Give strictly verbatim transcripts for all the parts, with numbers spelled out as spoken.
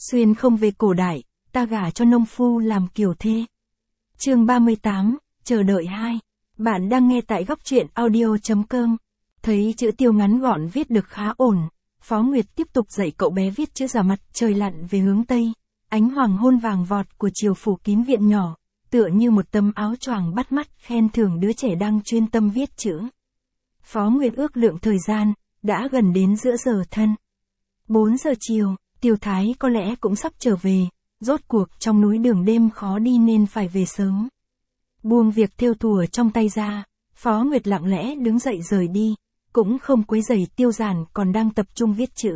Xuyên không về cổ đại, ta gả cho nông phu làm kiều thê. Chương ba mươi tám, chờ đợi hai. Bạn đang nghe tại góc truyện audio.com. Thấy chữ tiêu ngắn gọn viết được khá ổn, Phó Nguyệt tiếp tục dạy cậu bé viết chữ giả mặt trời lặn về hướng Tây. Ánh hoàng hôn vàng vọt của chiều phủ kín viện nhỏ, tựa như một tấm áo choàng bắt mắt khen thưởng đứa trẻ đang chuyên tâm viết chữ. Phó Nguyệt ước lượng thời gian, đã gần đến giữa giờ thân. bốn giờ chiều, Tiêu Thái có lẽ cũng sắp trở về, rốt cuộc trong núi đường đêm khó đi nên phải về sớm. Buông việc thêu thùa trong tay ra, Phó Nguyệt lặng lẽ đứng dậy rời đi, cũng không quấy rầy Tiêu Giản còn đang tập trung viết chữ.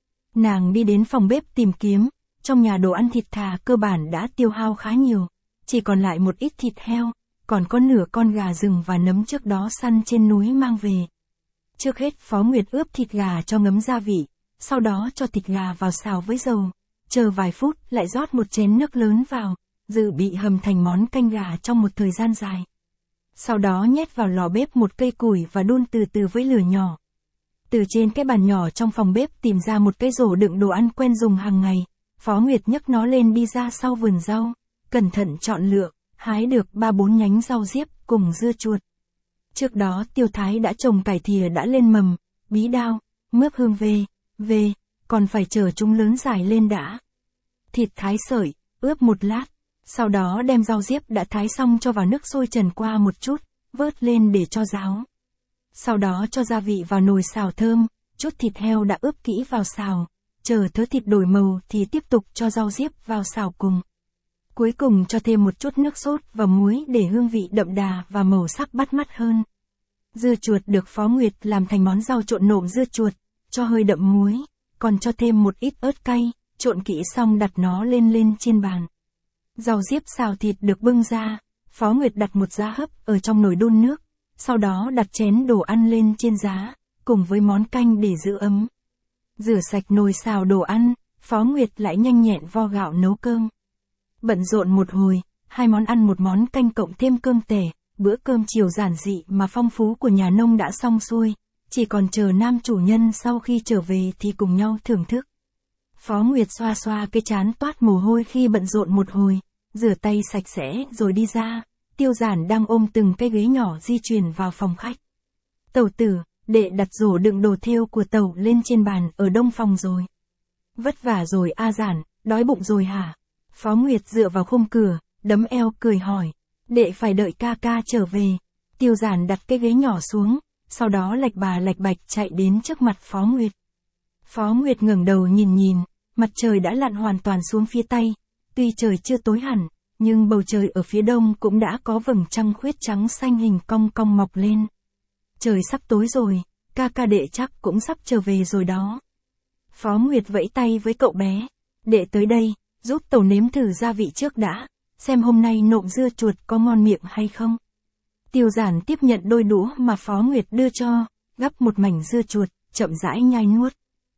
Nàng đi đến phòng bếp tìm kiếm, trong nhà đồ ăn thịt thà cơ bản đã tiêu hao khá nhiều, chỉ còn lại một ít thịt heo, còn có nửa con gà rừng và nấm trước đó săn trên núi mang về. Trước hết Phó Nguyệt ướp thịt gà cho ngấm gia vị, sau đó cho thịt gà vào xào với dầu, chờ vài phút lại rót một chén nước lớn vào, dự bị hầm thành món canh gà trong một thời gian dài. Sau đó nhét vào lò bếp một cây củi và đun từ từ với lửa nhỏ. Từ trên cái bàn nhỏ trong phòng bếp tìm ra một cái rổ đựng đồ ăn quen dùng hàng ngày, Phó Nguyệt nhấc nó lên đi ra sau vườn rau, cẩn thận chọn lựa, hái được ba bốn nhánh rau diếp cùng dưa chuột. Trước đó Tiêu Thái đã trồng cải thìa đã lên mầm, bí đao, mướp hương về, về, còn phải chờ chúng lớn dài lên đã. Thịt thái sợi, ướp một lát, sau đó đem rau diếp đã thái xong cho vào nước sôi trần qua một chút, vớt lên để cho ráo. Sau đó cho gia vị vào nồi xào thơm, chút thịt heo đã ướp kỹ vào xào, chờ thớ thịt đổi màu thì tiếp tục cho rau diếp vào xào cùng. Cuối cùng cho thêm một chút nước sốt và muối để hương vị đậm đà và màu sắc bắt mắt hơn. Dưa chuột được Phó Nguyệt làm thành món rau trộn nộm dưa chuột, cho hơi đậm muối, còn cho thêm một ít ớt cay, trộn kỹ xong đặt nó lên lên trên bàn. Rau diếp xào thịt được bưng ra, Phó Nguyệt đặt một giá hấp ở trong nồi đun nước, sau đó đặt chén đồ ăn lên trên giá, cùng với món canh để giữ ấm. Rửa sạch nồi xào đồ ăn, Phó Nguyệt lại nhanh nhẹn vo gạo nấu cơm. Bận rộn một hồi, hai món ăn một món canh cộng thêm cơm tẻ, bữa cơm chiều giản dị mà phong phú của nhà nông đã xong xuôi, chỉ còn chờ nam chủ nhân sau khi trở về thì cùng nhau thưởng thức. Phó Nguyệt xoa xoa cái trán toát mồ hôi khi bận rộn một hồi, rửa tay sạch sẽ rồi đi ra, Tiêu Giản đang ôm từng cái ghế nhỏ di chuyển vào phòng khách. Tẩu tử, đệ đặt rổ đựng đồ thêu của tẩu lên trên bàn ở đông phòng rồi. Vất vả rồi A Giản, đói bụng rồi hả? Phó Nguyệt dựa vào khung cửa, đấm eo cười hỏi. Đệ phải đợi ca ca trở về. Tiêu Giản đặt cái ghế nhỏ xuống, sau đó lạch bà lạch bạch chạy đến trước mặt Phó Nguyệt. Phó Nguyệt ngẩng đầu nhìn nhìn, mặt trời đã lặn hoàn toàn xuống phía tây, tuy trời chưa tối hẳn, nhưng bầu trời ở phía đông cũng đã có vầng trăng khuyết trắng xanh hình cong cong mọc lên. Trời sắp tối rồi, ca ca đệ chắc cũng sắp trở về rồi đó. Phó Nguyệt vẫy tay với cậu bé, đệ tới đây, giúp tẩu nếm thử gia vị trước đã, xem hôm nay nộm dưa chuột có ngon miệng hay không. Tiêu Giản tiếp nhận đôi đũa mà Phó Nguyệt đưa cho, gắp một mảnh dưa chuột, chậm rãi nhai nuốt.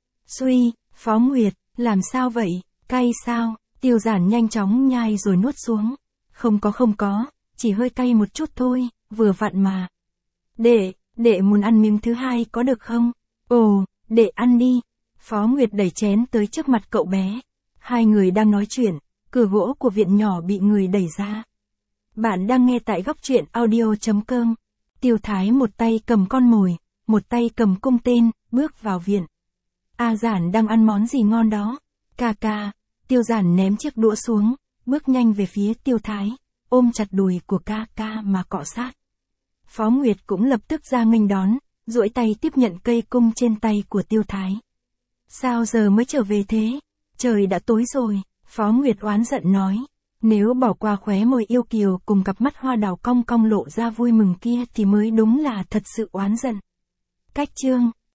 Suy, Phó Nguyệt, làm sao vậy, cay sao? Tiêu Giản nhanh chóng nhai rồi nuốt xuống. Không có không có, chỉ hơi cay một chút thôi, vừa vặn mà. Đệ, đệ muốn ăn miếng thứ hai có được không? Ồ, đệ ăn đi. Phó Nguyệt đẩy chén tới trước mặt cậu bé. Hai người đang nói chuyện, cửa gỗ của viện nhỏ bị người đẩy ra. Bạn đang nghe tại góc truyện audio.com. Tiêu Thái một tay cầm con mồi, một tay cầm cung tên, bước vào viện. A Giản đang ăn món gì ngon đó? Ca ca. Tiêu Giản ném chiếc đũa xuống, bước nhanh về phía Tiêu Thái, ôm chặt đùi của ca ca mà cọ sát. Phó Nguyệt cũng lập tức ra nghênh đón, duỗi tay tiếp nhận cây cung trên tay của Tiêu Thái. Sao giờ mới trở về thế? Trời đã tối rồi, Phó Nguyệt oán giận nói. Nếu bỏ qua khóe môi yêu kiều cùng cặp mắt hoa đào cong cong lộ ra vui mừng kia thì mới đúng là thật sự oán giận. Cách chương